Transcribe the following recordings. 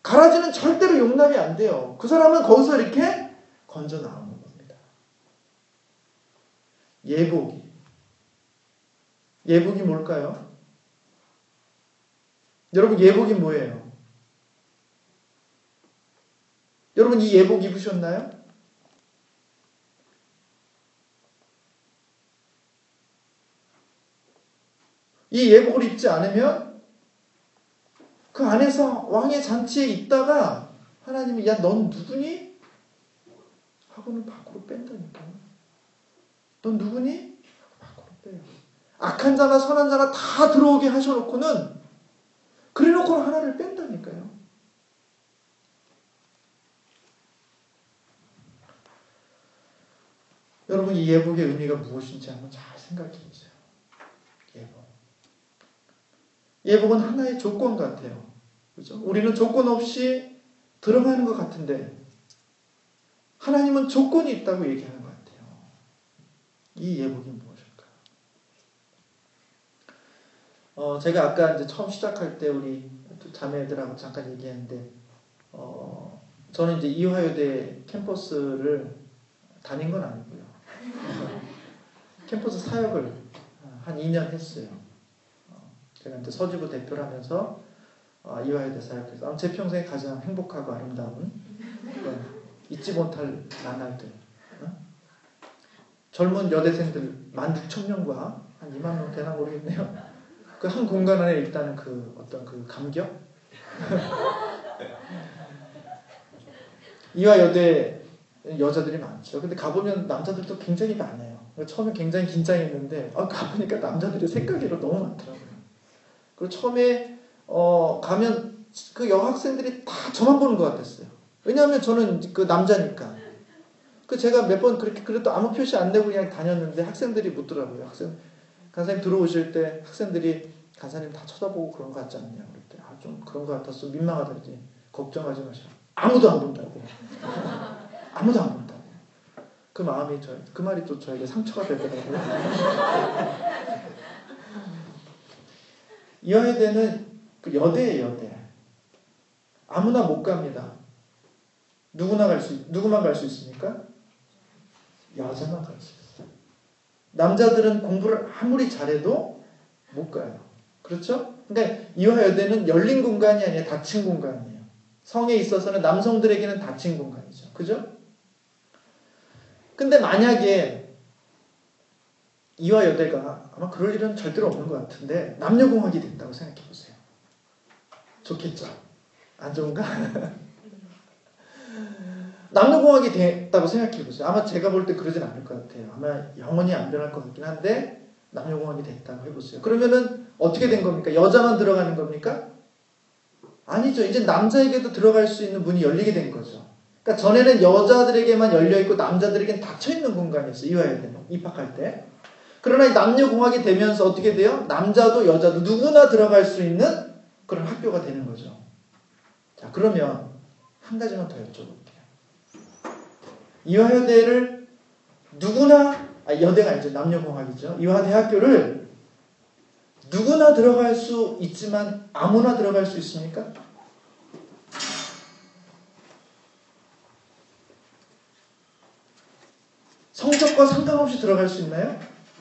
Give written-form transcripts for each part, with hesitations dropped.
가라지는 절대로 용납이 안 돼요. 그 사람은 거기서 이렇게 건져 나오는 겁니다. 예복이. 예복이 뭘까요? 여러분, 예복이 뭐예요? 여러분, 이 예복 입으셨나요? 이 예복을 입지 않으면 그 안에서 왕의 잔치에 있다가 하나님이 야, 넌 누구니? 하고는 밖으로 뺀다니까요. 넌 누구니? 밖으로 빼요. 악한 자나 선한 자나 다 들어오게 하셔놓고는 그래놓고는 하나를 뺀다니까요. 여러분, 이 예복의 의미가 무엇인지 한번 잘 생각해 보세요. 예복. 예복은 하나의 조건 같아요. 그죠? 우리는 조건 없이 들어가는 것 같은데 하나님은 조건이 있다고 얘기하는 것 같아요. 이 예복이 무엇일까요? 제가 아까 이제 처음 시작할 때 우리 자매들하고 잠깐 얘기했는데, 저는 이제 이화여대 캠퍼스를 다닌 건 아니고요. 캠퍼스 사역을 한 2년 했어요. 제가 이제 서지부 대표를 하면서 이화여대 사역해서 제 평생에 가장 행복하고 아름다운 잊지 못할 나날들. 젊은 여대생들 16,000명과 한 2만 명 되나 모르겠네요. 그 한 공간 안에 일단은 그 어떤 그 감격? 이화여대 여자들이 많죠. 근데 가보면 남자들도 굉장히 많아요. 처음에 굉장히 긴장했는데 가보니까 남자들의 생각으로 너무 많더라고요. 그리고 처음에 가면 그 여학생들이 다 저만 보는 것 같았어요. 왜냐하면 저는 그 남자니까. 그 제가 몇 번 그렇게 그래도 아무 표시 안 내고 그냥 다녔는데 학생들이 묻더라고요. 간사님 들어오실 때 학생들이 간사님 다 쳐다보고 그런 거 같지 않냐 그랬더니 좀 그런 거 같았어. 민망하다지. 걱정하지 마시라. 아무도 안 본다고. 아무도 안 본다고. 그 마음이 그 말이 또 저에게 상처가 되더라고요. 이화여대는 그 여대예요, 여대. 아무나 못 갑니다. 누구만 갈 수 있습니까? 여자만 갈 수 있어요. 남자들은 공부를 아무리 잘해도 못 가요. 그렇죠? 그러니까 이화여대는 열린 공간이 아니라 닫힌 공간이에요. 성에 있어서는 남성들에게는 닫힌 공간이죠. 그죠? 근데 만약에 이화여대가 아마 그럴 일은 절대로 없는 것 같은데 남녀공학이 됐다고 생각해 보세요. 좋겠죠? 안 좋은가? 남녀공학이 됐다고 생각해 보세요. 아마 제가 볼 때 그러진 않을 것 같아요. 아마 영원히 안 변할 것 같긴 한데 남녀공학이 됐다고 해보세요. 그러면은 어떻게 된 겁니까? 여자만 들어가는 겁니까? 아니죠. 이제 남자에게도 들어갈 수 있는 문이 열리게 된 거죠. 그러니까 전에는 여자들에게만 열려있고 남자들에게는 닫혀있는 공간이었어요. 이화여대는 입학할 때. 그러나 남녀공학이 되면서 어떻게 돼요? 남자도 여자도 누구나 들어갈 수 있는 그런 학교가 되는 거죠. 자, 그러면 한 가지만 더 여쭤볼게요. 이화여대를 누구나, 여대가 아니죠. 남녀공학이죠. 이화대학교를 누구나 들어갈 수 있지만 아무나 들어갈 수 있습니까? 성적과 상관없이 들어갈 수 있나요?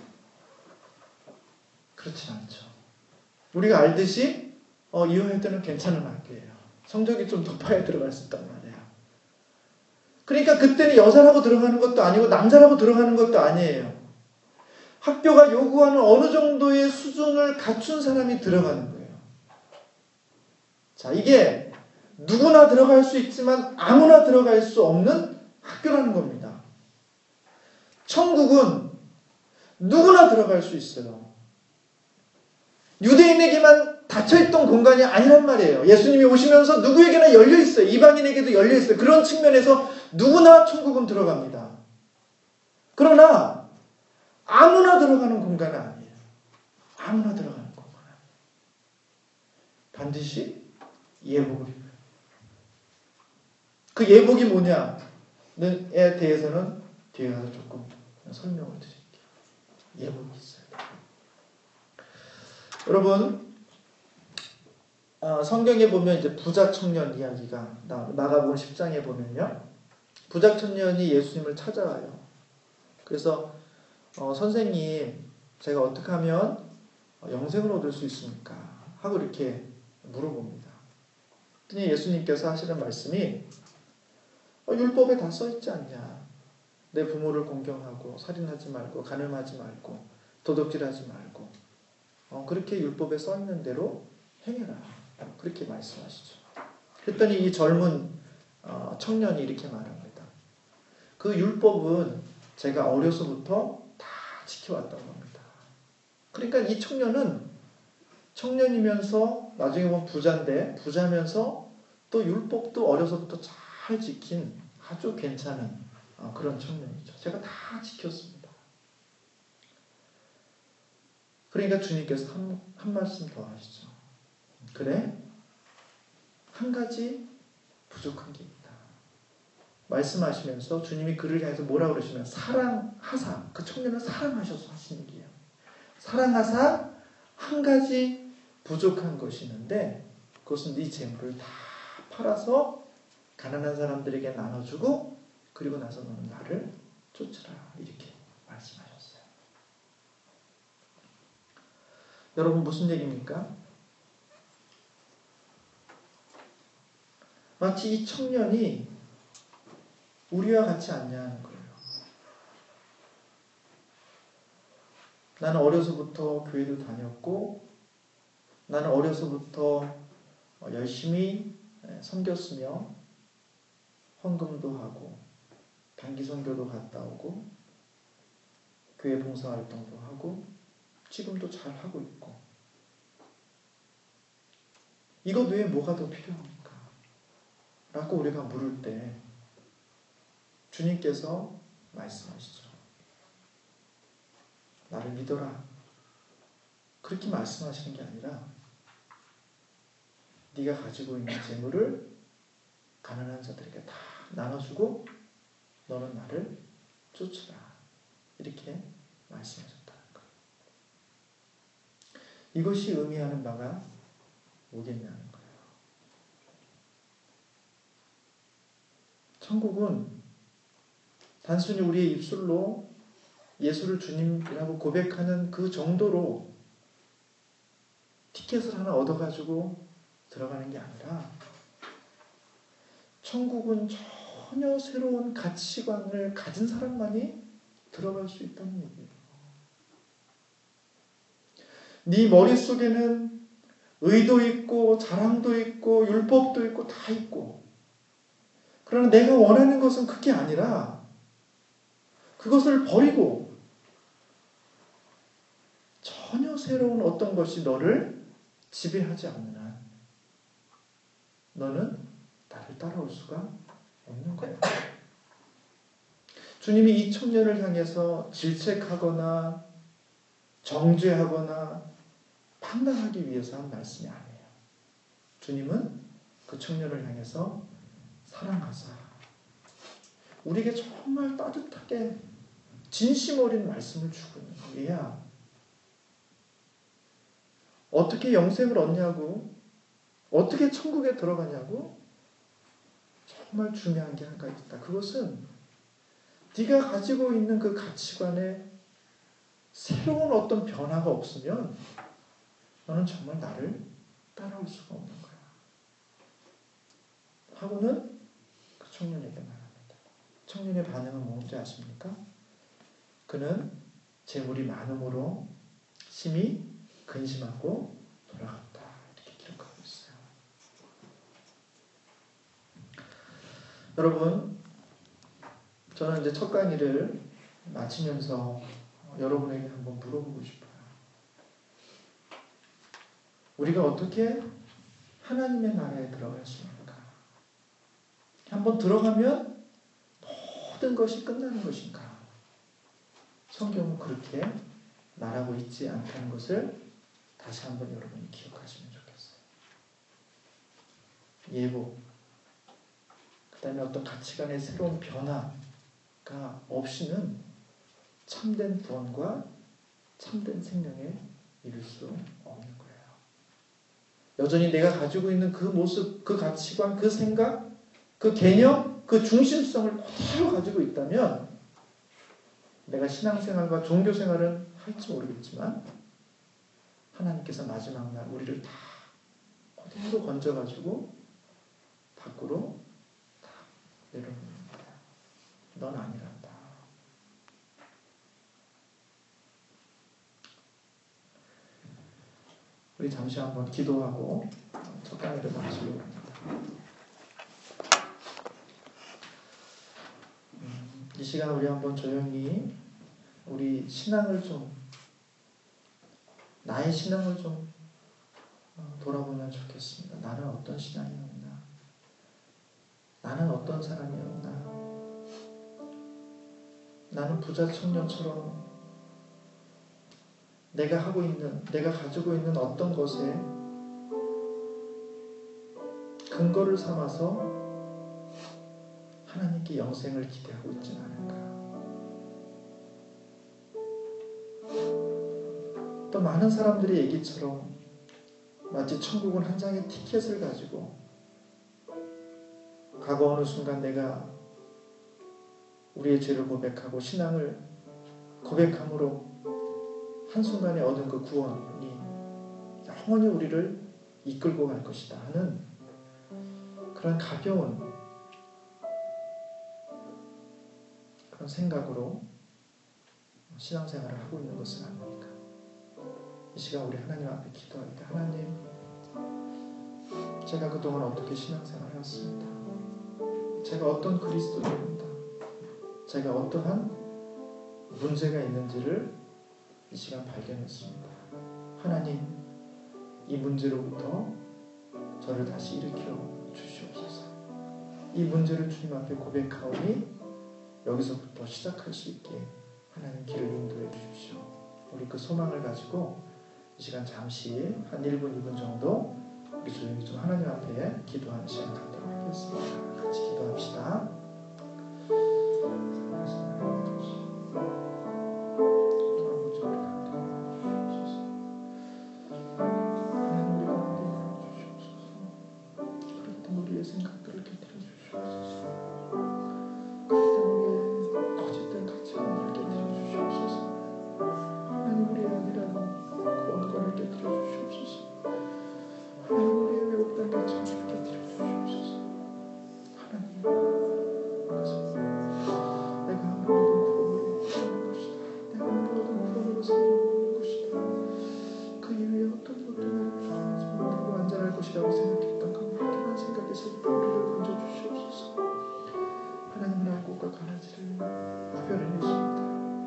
그렇지 않죠. 우리가 알듯이 이화여대는 괜찮은 학교예요. 성적이 좀 높아야 들어갈 수 있단 말이에요. 그러니까 그때는 여자라고 들어가는 것도 아니고 남자라고 들어가는 것도 아니에요. 학교가 요구하는 어느 정도의 수준을 갖춘 사람이 들어가는 거예요. 자, 이게 누구나 들어갈 수 있지만 아무나 들어갈 수 없는 학교라는 겁니다. 천국은 누구나 들어갈 수 있어요. 유대인에게만 닫혀있던 공간이 아니란 말이에요. 예수님이 오시면서 누구에게나 열려있어요. 이방인에게도 열려있어요. 그런 측면에서 누구나 천국은 들어갑니다. 그러나 아무나 들어가는 공간은 아니에요. 아무나 들어가는 공간은 아니에요. 반드시 예복을 입어요. 그 예복이 뭐냐에 대해서는 뒤에 가서 조금 설명을 드릴게요. 예복이 있어요. 여러분, 성경에 보면 이제 부자 청년 이야기가 마가복음 10장에 보면요. 부자 청년이 예수님을 찾아와요. 그래서 선생님, 제가 어떻게 하면 영생을 얻을 수 있습니까? 하고 이렇게 물어봅니다. 그랬더니 예수님께서 하시는 말씀이 율법에 다 써있지 않냐. 내 부모를 공경하고 살인하지 말고 간음하지 말고 도둑질하지 말고 그렇게 율법에 써있는 대로 행해라. 그렇게 말씀하시죠. 그랬더니 이 젊은 청년이 이렇게 말합니다. 그 율법은 제가 어려서부터 다 지켜왔던 겁니다. 그러니까 이 청년은 청년이면서 나중에 보면 부자인데 부자면서 또 율법도 어려서부터 잘 지킨 아주 괜찮은 그런 청년이죠. 제가 다 지켰습니다. 그러니까 주님께서 한 말씀 더 하시죠. 그래? 한 가지 부족한 게 있다. 말씀하시면서 주님이 그를 향해서 뭐라고 그러시면 사랑하사, 그 청년을 사랑하셔서 하신 얘기예요. 사랑하사 한 가지 부족한 것이 있는데 그것은 네 재물을 다 팔아서 가난한 사람들에게 나눠주고 그리고 나서 너는 나를 쫓으라. 이렇게 말씀하셨어요. 여러분 무슨 얘기입니까? 마치 이 청년이 우리와 같지 않냐는 거예요. 나는 어려서부터 교회도 다녔고 나는 어려서부터 열심히 섬겼으며 헌금도 하고 단기 선교도 갔다 오고 교회 봉사활동도 하고 지금도 잘 하고 있고 이것 외에 뭐가 더 필요합니까? 라고 우리가 물을 때 주님께서 말씀하시죠. 나를 믿어라. 그렇게 말씀하시는 게 아니라 네가 가지고 있는 재물을 가난한 자들에게 다 나눠주고 너는 나를 쫓으라. 이렇게 말씀하셨다는 거예요. 이것이 의미하는 바가 뭐겠냐는 거예요. 천국은 단순히 우리의 입술로 예수를 주님이라고 고백하는 그 정도로 티켓을 하나 얻어가지고 들어가는 게 아니라 천국은 전혀 새로운 가치관을 가진 사람만이 들어갈 수 있다는 얘기예요. 네 머릿속에는 의도 있고 자랑도 있고 율법도 있고 다 있고 그러나 내가 원하는 것은 그게 아니라 그것을 버리고 전혀 새로운 어떤 것이 너를 지배하지 않는 한 너는 나를 따라올 수가 없는 거예요. 주님이 이 청년을 향해서 질책하거나 정죄하거나 판단하기 위해서 한 말씀이 아니에요. 주님은 그 청년을 향해서 사랑하사 우리에게 정말 따뜻하게 진심 어린 말씀을 주고 있는 거예요. 얘야, 어떻게 영생을 얻냐고, 어떻게 천국에 들어가냐고, 정말 중요한 게 한 가지 있다. 그것은 네가 가지고 있는 그 가치관에 새로운 어떤 변화가 없으면 너는 정말 나를 따라올 수가 없는 거야. 하고는 그 청년에게 말합니다. 청년의 반응은 뭔지 아십니까? 그는 재물이 많음으로 심히 근심하고 돌아갔다. 이렇게 기록하고 있어요. 여러분, 저는 이제 첫 강의를 마치면서 여러분에게 한번 물어보고 싶어요. 우리가 어떻게 하나님의 나라에 들어갈 수 있는가? 한번 들어가면 모든 것이 끝나는 것인가? 성경은 그렇게 말하고 있지 않다는 것을 다시 한번 여러분이 기억하시면 좋겠어요. 예고, 그 다음에 어떤 가치관의 새로운 변화가 없이는 참된 구원과 참된 생명에 이룰 수 없는 거예요. 여전히 내가 가지고 있는 그 모습, 그 가치관, 그 생각, 그 개념, 그 중심성을 그대로 가지고 있다면 내가 신앙생활과 종교생활은 할지 모르겠지만 하나님께서 마지막 날 우리를 다 그대로 건져가지고 밖으로 다 내려놓습니다. 넌 아니란다. 우리 잠시 한번 기도하고 첫 강의를 마치려고 합니다. 이 시간 우리 한번 조용히 우리 신앙을 좀, 나의 신앙을 좀 돌아보면 좋겠습니다. 나는 어떤 신앙이었나? 나는 어떤 사람이었나? 나는 부자 청년처럼 내가 가지고 있는 어떤 것에 근거를 삼아서 하나님께 영생을 기대하고 있지는 않을까? 또 많은 사람들의 얘기처럼 마치 천국은 한 장의 티켓을 가지고 과거 어느 순간 내가 우리의 죄를 고백하고 신앙을 고백함으로 한순간에 얻은 그 구원이 영원히 우리를 이끌고 갈 것이다 하는 그런 가벼운 그런 생각으로 신앙생활을 하고 있는 것은 아닙니까? 이 시간 우리 하나님 앞에 기도할 때, 하나님, 제가 그동안 어떻게 신앙생활을 했습니다. 제가 어떤 그리스도인입니다. 제가 어떠한 문제가 있는지를 이 시간 발견했습니다. 하나님, 이 문제로부터 저를 다시 일으켜 주시옵소서. 이 문제를 주님 앞에 고백하오니 여기서부터 시작할 수 있게 하나님 길을 인도해 주십시오. 우리 그 소망을 가지고 이 시간 잠시 한 1분, 2분 정도 우리 조용히 좀 하나님 앞에 기도하는 시간 갖도록 하겠습니다. 같이 기도합시다. 우리의 생각들을 곁들여 주시옵소서. 우리의 거짓된 가치관을 곁들여 주시옵소서. 하나님, 우리의 아니라는 원관을 곁들여 주시옵소서. 하나님, 우리의 왜곡된 가치관을 곁들여 주시옵소서. 하나님, 내가 한 모든 구원으로 사는 것이다. 내가 한 모든 구원으로 사는 것이다. 그 이후에 어떤 것도 나를 필요하지 못하고 안전할 것이라고 생각했던 그 막연한 생각에서부터 우리를 건져주시옵소서. 하나님은 알곡과 가라지를 구별해내십니다.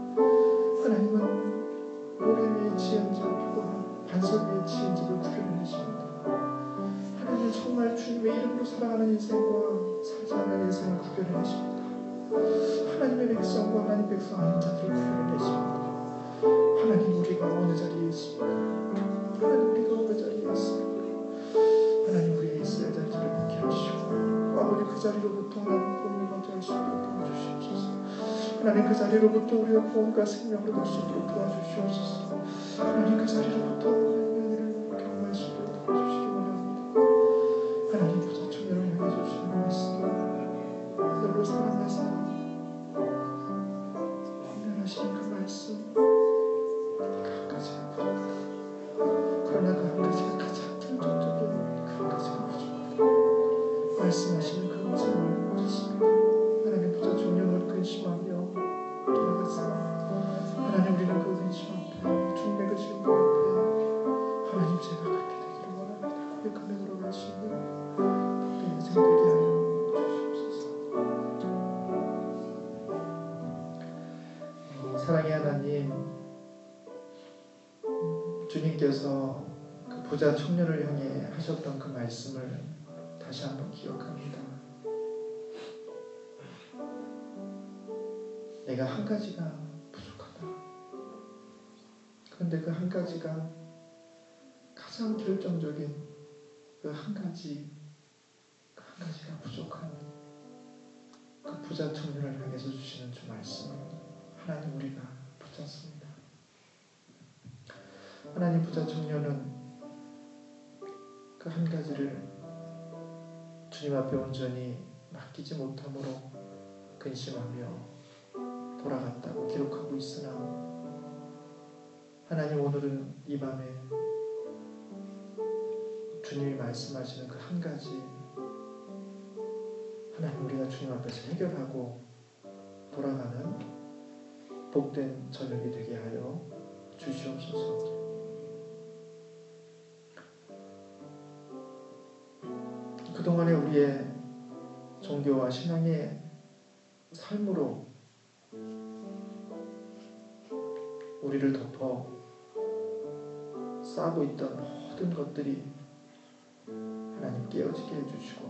하나님은 모래 위에 지은 잡과 반석 위에 지은 집을 구별해내십니다. 하나님은 정말 주님의 이름으로 살아가는 인생과 살지 않는 인생을 구별해내십니다. 하나님의 백성과 하나님 백성 아닌 자들을 구별해내십니다. 하나님, 우리가 어느 자리에 있습니까? 하나님, 우리가 어느 자리에 있습니까? 하나님, 우리의 있어야 될 자리를 믿게 하시고 아버지, 그 자리로부터 하나님 구원을 얻을 수 있도록 도와주시옵소서. 하나님, 그 자리로부터 우리가 구원과 생명을 얻을 수 있도록 도와주시옵소서. 하나님, 그 자리로부터 하나님의 은혜를 경험할 수 있도록 도와주시기 원합니다. 하나님, 부자 청년을 향해 주시는 말씀, 너로 사랑의 사랑, 하시는 그 말씀, 그 가지가 부족하다. 그러나 그 한 가지가 가장 결정적인 그 한 가지가 부족하다. 말씀하시는 그 말씀을 믿습니다. 하나님, 부자 청년을 근심하며 돌아갔습니다. 하나님, 우리는 그 근심 앞에, 주님의 그 질문 앞에 하나님, 제가 그렇게 되기를 원합니다. 고백하며 걸어갈 수 있는 복된 인생 되게 하여 주시옵소서. 사랑의 하나님, 주님께서 그 부자 청년을 향해 하셨던 그 말씀을 다시 한번 기억합니다. 내가 한 가지가 부족하다. 그런데 그 한 가지가 가장 결정적인 그 한 가지가 부족한 그 부자 청년을 향해서 주시는 주 말씀을 하나님, 우리가 붙잡습니다. 하나님, 부자 청년은 그 한 가지를 주님 앞에 온전히 맡기지 못함으로 근심하며 돌아갔다고 기록하고 있으나 하나님 오늘은 이 밤에 주님이 말씀하시는 그 한 가지 하나님 우리가 주님 앞에서 해결하고 돌아가는 복된 저녁이 되게 하여 주시옵소서. 그동안에 우리의 종교와 신앙의 삶으로 우리를 덮어 싸고 있던 모든 것들이 하나님 깨어지게 해주시고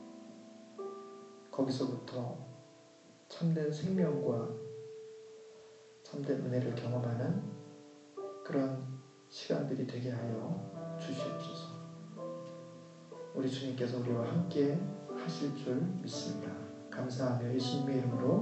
거기서부터 참된 생명과 참된 은혜를 경험하는 그런 시간들이 되게 하여 주시옵소서. 우리 주님께서 우리와 함께 하실 줄 믿습니다. 감사하며 예수님의 이름으로